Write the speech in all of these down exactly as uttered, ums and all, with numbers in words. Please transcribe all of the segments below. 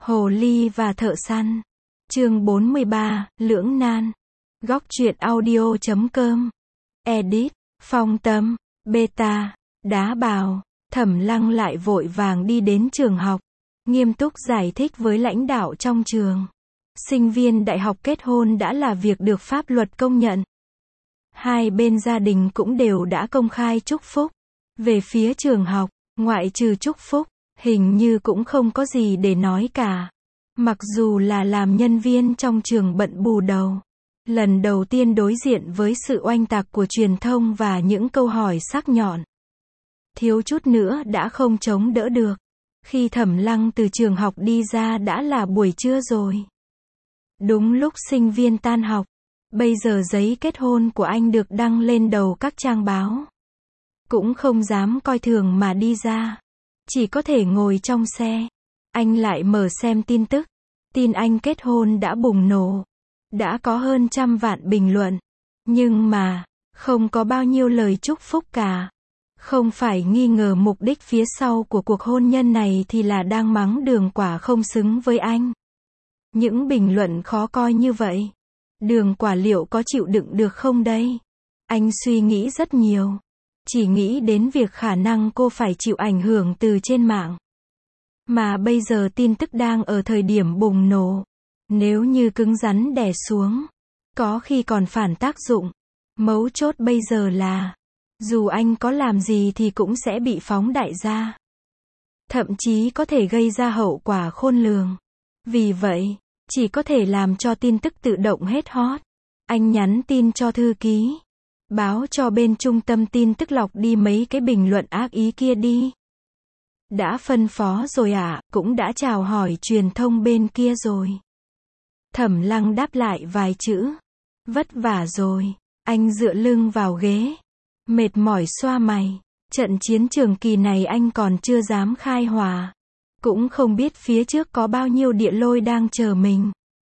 Hồ ly và thợ săn. Chương bốn mươi ba, lưỡng nan. Góc truyện audio chấm com. Edit, Phong Tâm, Beta, Đá Bào. Thẩm Lăng lại vội vàng đi đến trường học, nghiêm túc giải thích với lãnh đạo trong trường. Sinh viên đại học kết hôn đã là việc được pháp luật công nhận. Hai bên gia đình cũng đều đã công khai chúc phúc. Về phía trường học, ngoại trừ chúc phúc, hình như cũng không có gì để nói cả. Mặc dù là làm nhân viên trong trường bận bù đầu, lần đầu tiên đối diện với sự oanh tạc của truyền thông và những câu hỏi sắc nhọn, thiếu chút nữa đã không chống đỡ được. Khi Thẩm Lăng từ trường học đi ra đã là buổi trưa rồi. Đúng lúc sinh viên tan học, bây giờ giấy kết hôn của anh được đăng lên đầu các trang báo. Cũng không dám coi thường mà đi ra, chỉ có thể ngồi trong xe. Anh lại mở xem tin tức. Tin anh kết hôn đã bùng nổ. Đã có hơn trăm vạn bình luận. Nhưng mà, không có bao nhiêu lời chúc phúc cả. Không phải nghi ngờ mục đích phía sau của cuộc hôn nhân này thì là đang mắng Đường Quả không xứng với anh. Những bình luận khó coi như vậy, Đường Quả liệu có chịu đựng được không đây? Anh suy nghĩ rất nhiều. Chỉ nghĩ đến việc khả năng cô phải chịu ảnh hưởng từ trên mạng. Mà bây giờ tin tức đang ở thời điểm bùng nổ. Nếu như cứng rắn đè xuống, có khi còn phản tác dụng. Mấu chốt bây giờ là, dù anh có làm gì thì cũng sẽ bị phóng đại ra. Thậm chí có thể gây ra hậu quả khôn lường. Vì vậy, chỉ có thể làm cho tin tức tự động hết hot. Anh nhắn tin cho thư ký, báo cho bên trung tâm tin tức lọc đi mấy cái bình luận ác ý kia đi. Đã phân phó rồi ạ, à, cũng đã chào hỏi truyền thông bên kia rồi. Thẩm Lăng đáp lại vài chữ. Vất vả rồi. Anh dựa lưng vào ghế, mệt mỏi xoa mày. Trận chiến trường kỳ này anh còn chưa dám khai hòa. Cũng không biết phía trước có bao nhiêu địa lôi đang chờ mình.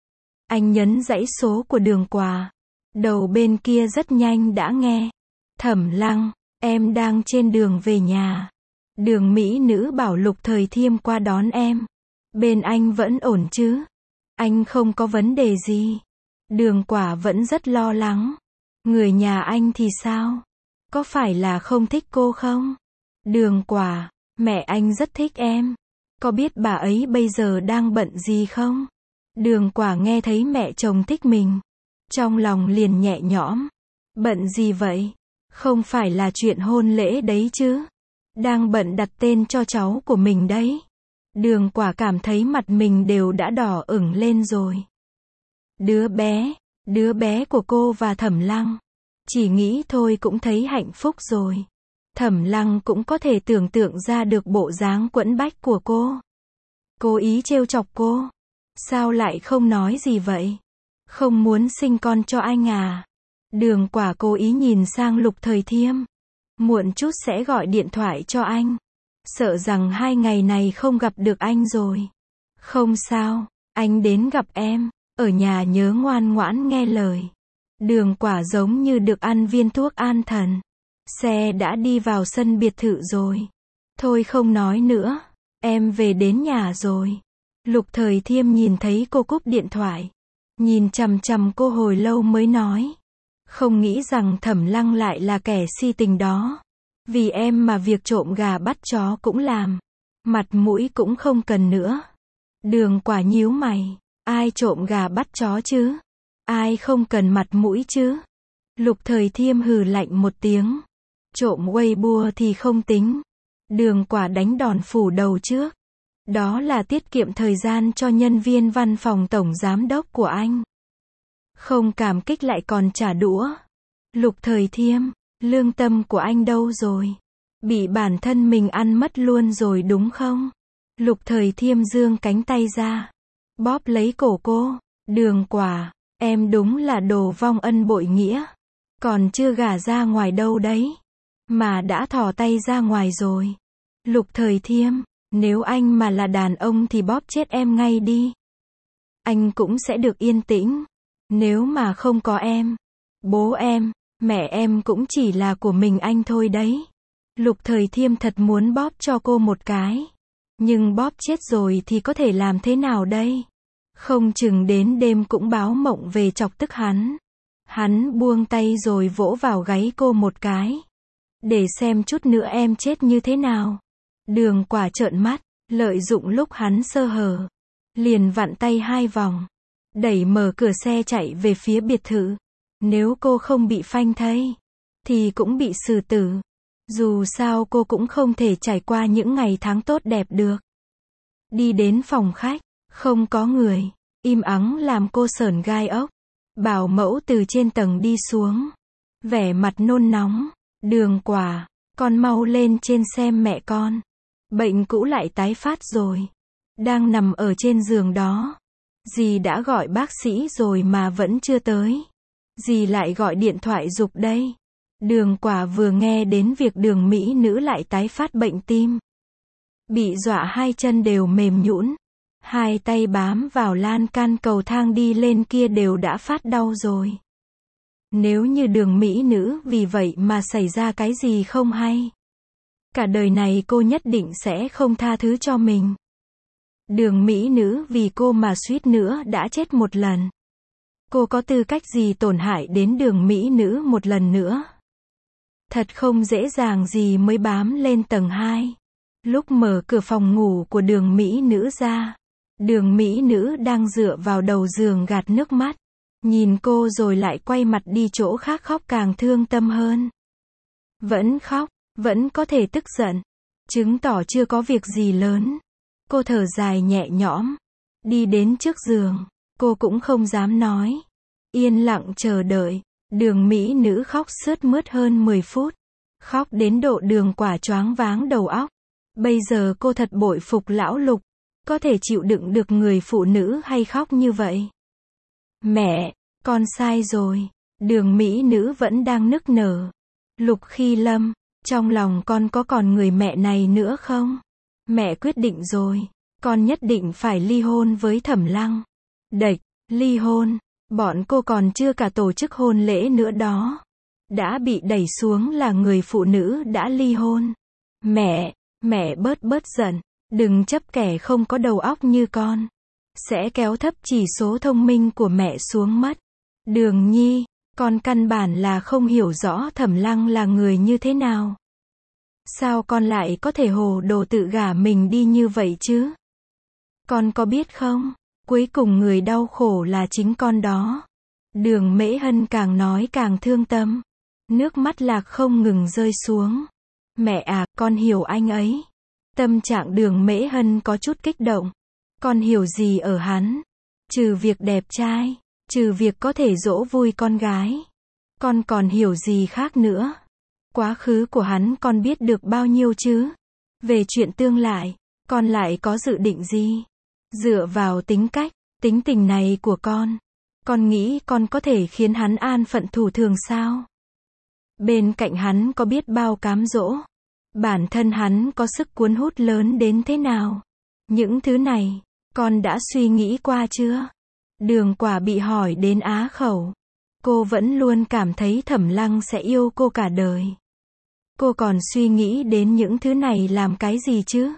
Anh nhấn dãy số của Đường Quả. Đầu bên kia rất nhanh đã nghe. Thẩm Lăng, em đang trên đường về nhà. Đường mỹ nữ bảo Lục Thời Thiêm qua đón em. Bên anh vẫn ổn chứ? Anh không có vấn đề gì. Đường Quả vẫn rất lo lắng. Người nhà anh thì sao? Có phải là không thích cô không? Đường Quả, mẹ anh rất thích em. Có biết bà ấy bây giờ đang bận gì không? Đường Quả nghe thấy mẹ chồng thích mình, trong lòng liền nhẹ nhõm. Bận gì vậy? Không phải là chuyện hôn lễ đấy chứ? Đang bận đặt tên cho cháu của mình đấy. Đường Quả cảm thấy mặt mình đều đã đỏ ửng lên rồi. Đứa bé, đứa bé của cô và Thẩm Lăng. Chỉ nghĩ thôi cũng thấy hạnh phúc rồi. Thẩm Lăng cũng có thể tưởng tượng ra được bộ dáng quẫn bách của cô. Cố ý trêu chọc cô. Sao lại không nói gì vậy? Không muốn sinh con cho anh à? Đường Quả cố ý nhìn sang Lục Thời Thiêm. Muộn chút sẽ gọi điện thoại cho anh. Sợ rằng hai ngày này không gặp được anh rồi. Không sao, anh đến gặp em. Ở nhà nhớ ngoan ngoãn nghe lời. Đường Quả giống như được ăn viên thuốc an thần. Xe đã đi vào sân biệt thự rồi. Thôi không nói nữa. Em về đến nhà rồi. Lục Thời Thiêm nhìn thấy cô cúp điện thoại. Nhìn chằm chằm cô hồi lâu mới nói. Không nghĩ rằng Thẩm Lăng lại là kẻ si tình đó. Vì em mà việc trộm gà bắt chó cũng làm. Mặt mũi cũng không cần nữa. Đường Quả nhíu mày. Ai trộm gà bắt chó chứ? Ai không cần mặt mũi chứ? Lục Thời Thiêm hừ lạnh một tiếng. Trộm Weibo thì không tính. Đường Quả đánh đòn phủ đầu trước. Đó là tiết kiệm thời gian cho nhân viên văn phòng tổng giám đốc của anh. Không cảm kích lại còn trả đũa. Lục Thời Thiêm, lương tâm của anh đâu rồi? Bị bản thân mình ăn mất luôn rồi đúng không? Lục Thời Thiêm giương cánh tay ra, bóp lấy cổ cô. Đường Quả, em đúng là đồ vong ân bội nghĩa. Còn chưa gả ra ngoài đâu đấy. Mà đã thò tay ra ngoài rồi. Lục Thời Thiêm, nếu anh mà là đàn ông thì bóp chết em ngay đi. Anh cũng sẽ được yên tĩnh. Nếu mà không có em, bố em, mẹ em cũng chỉ là của mình anh thôi đấy. Lục Thời Thiêm thật muốn bóp cho cô một cái. Nhưng bóp chết rồi thì có thể làm thế nào đây? Không chừng đến đêm cũng báo mộng về chọc tức hắn. Hắn buông tay rồi vỗ vào gáy cô một cái. Để xem chút nữa em chết như thế nào. Đường Quả trợn mắt, lợi dụng lúc hắn sơ hở. Liền vặn tay hai vòng. Đẩy mở cửa xe chạy về phía biệt thự. Nếu cô không bị phanh thây, thì cũng bị xử tử. Dù sao cô cũng không thể trải qua những ngày tháng tốt đẹp được. Đi đến phòng khách, không có người. Im ắng làm cô sởn gai ốc. Bảo mẫu từ trên tầng đi xuống. Vẻ mặt nôn nóng. Đường Quả, con mau lên trên xem mẹ con. Bệnh cũ lại tái phát rồi. Đang nằm ở trên giường đó. Dì đã gọi bác sĩ rồi mà vẫn chưa tới. Dì lại gọi điện thoại giục đây. Đường Quả vừa nghe đến việc đường mỹ nữ lại tái phát bệnh tim. Bị dọa hai chân đều mềm nhũn. Hai tay bám vào lan can cầu thang đi lên kia đều đã phát đau rồi. Nếu như đường mỹ nữ vì vậy mà xảy ra cái gì không hay. Cả đời này cô nhất định sẽ không tha thứ cho mình. Đường mỹ nữ vì cô mà suýt nữa đã chết một lần. Cô có tư cách gì tổn hại đến đường mỹ nữ một lần nữa. Thật không dễ dàng gì mới bám lên tầng hai. Lúc mở cửa phòng ngủ của đường mỹ nữ ra. Đường mỹ nữ đang dựa vào đầu giường gạt nước mắt. Nhìn cô rồi lại quay mặt đi chỗ khác khóc càng thương tâm hơn. Vẫn khóc, vẫn có thể tức giận. Chứng tỏ chưa có việc gì lớn. Cô thở dài nhẹ nhõm. Đi đến trước giường. Cô cũng không dám nói. Yên lặng chờ đợi. Đường mỹ nữ khóc sướt mướt hơn mười phút. Khóc đến độ Đường Quả choáng váng đầu óc. Bây giờ cô thật bội phục lão Lục. Có thể chịu đựng được người phụ nữ hay khóc như vậy. Mẹ, con sai rồi. Đường mỹ nữ vẫn đang nức nở. Lục Khi Lâm, trong lòng con có còn người mẹ này nữa không? Mẹ quyết định rồi. Con nhất định phải ly hôn với Thẩm Lăng. Đệch, ly hôn. Bọn cô còn chưa cả tổ chức hôn lễ nữa đó. Đã bị đẩy xuống là người phụ nữ đã ly hôn. Mẹ, mẹ bớt bớt giận. Đừng chấp kẻ không có đầu óc như con. Sẽ kéo thấp chỉ số thông minh của mẹ xuống mất. Đường Nhi, con căn bản là không hiểu rõ Thẩm Lăng là người như thế nào. Sao con lại có thể hồ đồ tự gả mình đi như vậy chứ? Con có biết không? Cuối cùng người đau khổ là chính con đó. Đường Mễ Hân càng nói càng thương tâm. Nước mắt Lạc không ngừng rơi xuống. Mẹ à, con hiểu anh ấy. Tâm trạng Đường Mễ Hân có chút kích động. Con hiểu gì ở hắn? Trừ việc đẹp trai, trừ việc có thể dỗ vui con gái. Con còn hiểu gì khác nữa? Quá khứ của hắn con biết được bao nhiêu chứ? Về chuyện tương lai, con lại có dự định gì? Dựa vào tính cách, tính tình này của con, con nghĩ con có thể khiến hắn an phận thủ thường sao? Bên cạnh hắn có biết bao cám dỗ. Bản thân hắn có sức cuốn hút lớn đến thế nào? Những thứ này, con đã suy nghĩ qua chưa? Đường Quả bị hỏi đến á khẩu. Cô vẫn luôn cảm thấy Thẩm Lăng sẽ yêu cô cả đời. Cô còn suy nghĩ đến những thứ này làm cái gì chứ?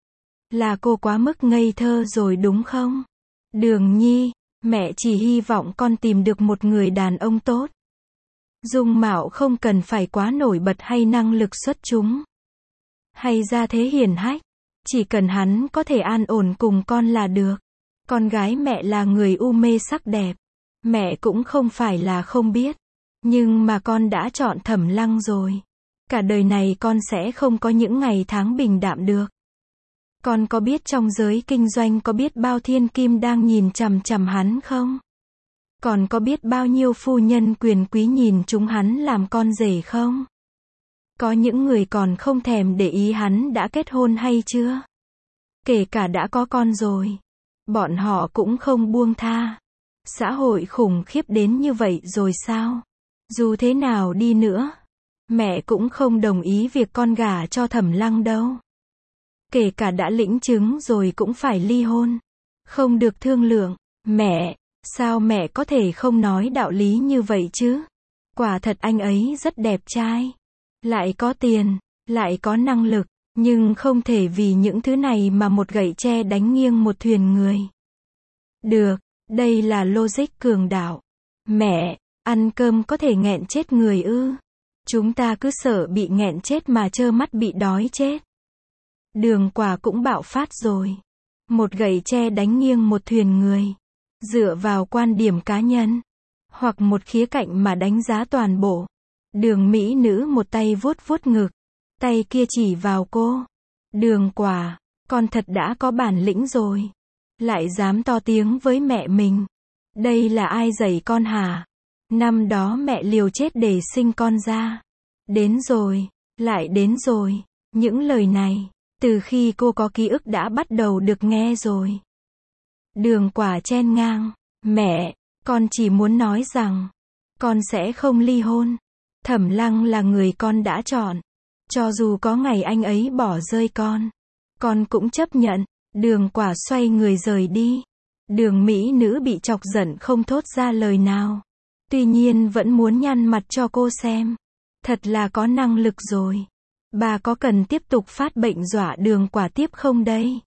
Là cô quá mức ngây thơ rồi đúng không? Đường Nhi, mẹ chỉ hy vọng con tìm được một người đàn ông tốt. Dung mạo không cần phải quá nổi bật hay năng lực xuất chúng. Hay ra thế hiển hách. Chỉ cần hắn có thể an ổn cùng con là được. Con gái mẹ là người u mê sắc đẹp. Mẹ cũng không phải là không biết. Nhưng mà con đã chọn Thẩm Lăng rồi. Cả đời này con sẽ không có những ngày tháng bình đạm được. Con có biết trong giới kinh doanh có biết bao thiên kim đang nhìn chằm chằm hắn không? Còn có biết bao nhiêu phu nhân quyền quý nhìn chúng hắn làm con rể không? Có những người còn không thèm để ý hắn đã kết hôn hay chưa? Kể cả đã có con rồi. Bọn họ cũng không buông tha. Xã hội khủng khiếp đến như vậy rồi sao? Dù thế nào đi nữa, mẹ cũng không đồng ý việc con gả cho Thẩm Lăng đâu. Kể cả đã lĩnh chứng rồi cũng phải ly hôn. Không được thương lượng. Mẹ, sao mẹ có thể không nói đạo lý như vậy chứ? Quả thật anh ấy rất đẹp trai. Lại có tiền, lại có năng lực. Nhưng không thể vì những thứ này mà một gậy tre đánh nghiêng một thuyền người. Được, đây là logic cường đạo. Mẹ, ăn cơm có thể nghẹn chết người ư? Chúng ta cứ sợ bị nghẹn chết mà trơ mắt bị đói chết. Đường Quả cũng bạo phát rồi. Một gậy tre đánh nghiêng một thuyền người. Dựa vào quan điểm cá nhân, hoặc một khía cạnh mà đánh giá toàn bộ. Đường mỹ nữ một tay vuốt vuốt ngực, tay kia chỉ vào cô. Đường Quả, con thật đã có bản lĩnh rồi. Lại dám to tiếng với mẹ mình. Đây là ai dạy con hả? Năm đó mẹ liều chết để sinh con ra. Đến rồi, lại đến rồi. Những lời này, từ khi cô có ký ức đã bắt đầu được nghe rồi. Đường Quả chen ngang. Mẹ, con chỉ muốn nói rằng, con sẽ không ly hôn. Thẩm Lăng là người con đã chọn. Cho dù có ngày anh ấy bỏ rơi con, con cũng chấp nhận. Đường Quả xoay người rời đi. Đường mỹ nữ bị chọc giận không thốt ra lời nào. Tuy nhiên vẫn muốn nhăn mặt cho cô xem. Thật là có năng lực rồi. Bà có cần tiếp tục phát bệnh dọa Đường Quả tiếp không đây?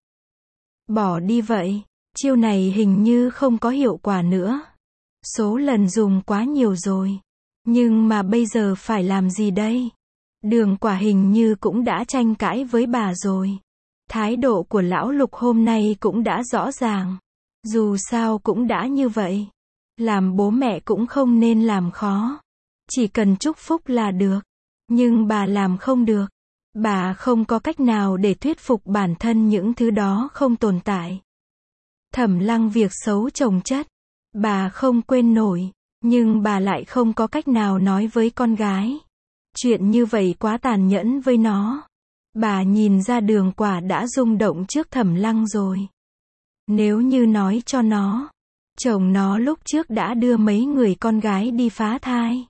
Bỏ đi vậy. Chiêu này hình như không có hiệu quả nữa. Số lần dùng quá nhiều rồi. Nhưng mà bây giờ phải làm gì đây? Đường Quả hình như cũng đã tranh cãi với bà rồi. Thái độ của lão Lục hôm nay cũng đã rõ ràng. Dù sao cũng đã như vậy. Làm bố mẹ cũng không nên làm khó. Chỉ cần chúc phúc là được. Nhưng bà làm không được. Bà không có cách nào để thuyết phục bản thân những thứ đó không tồn tại. Thẩm Lăng việc xấu chồng chất. Bà không quên nổi. Nhưng bà lại không có cách nào nói với con gái. Chuyện như vậy quá tàn nhẫn với nó. Bà nhìn ra Đường Quả đã rung động trước Thẩm Lăng rồi. Nếu như nói cho nó, chồng nó lúc trước đã đưa mấy người con gái đi phá thai,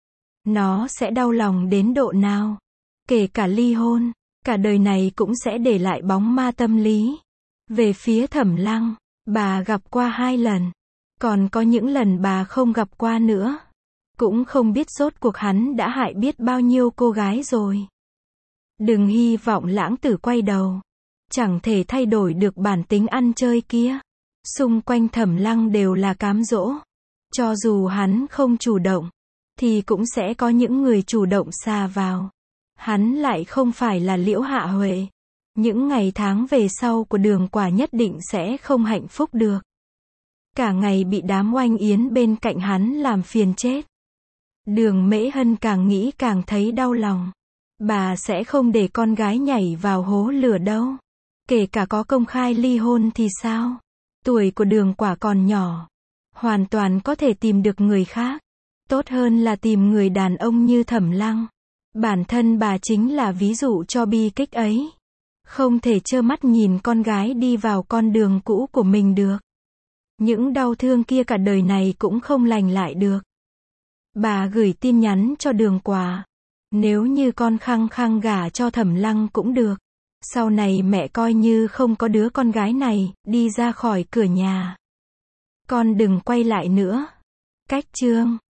nó sẽ đau lòng đến độ nào? Kể cả ly hôn, cả đời này cũng sẽ để lại bóng ma tâm lý. Về phía Thẩm Lăng, bà gặp qua hai lần. Còn có những lần bà không gặp qua nữa. Cũng không biết rốt cuộc hắn đã hại biết bao nhiêu cô gái rồi. Đừng hy vọng lãng tử quay đầu. Chẳng thể thay đổi được bản tính ăn chơi kia. Xung quanh Thẩm Lăng đều là cám dỗ. Cho dù hắn không chủ động, thì cũng sẽ có những người chủ động xà vào. Hắn lại không phải là Liễu Hạ Huệ. Những ngày tháng về sau của Đường Quả nhất định sẽ không hạnh phúc được. Cả ngày bị đám oanh yến bên cạnh hắn làm phiền chết. Đường Mễ Hân càng nghĩ càng thấy đau lòng. Bà sẽ không để con gái nhảy vào hố lửa đâu. Kể cả có công khai ly hôn thì sao? Tuổi của Đường Quả còn nhỏ. Hoàn toàn có thể tìm được người khác. Tốt hơn là tìm người đàn ông như Thẩm Lăng. Bản thân bà chính là ví dụ cho bi kịch ấy. Không thể trơ mắt nhìn con gái đi vào con đường cũ của mình được. Những đau thương kia cả đời này cũng không lành lại được. Bà gửi tin nhắn cho Đường Quả. Nếu như con khăng khăng gả cho Thẩm Lăng cũng được. Sau này mẹ coi như không có đứa con gái này, đi ra khỏi cửa nhà. Con đừng quay lại nữa. Cách chương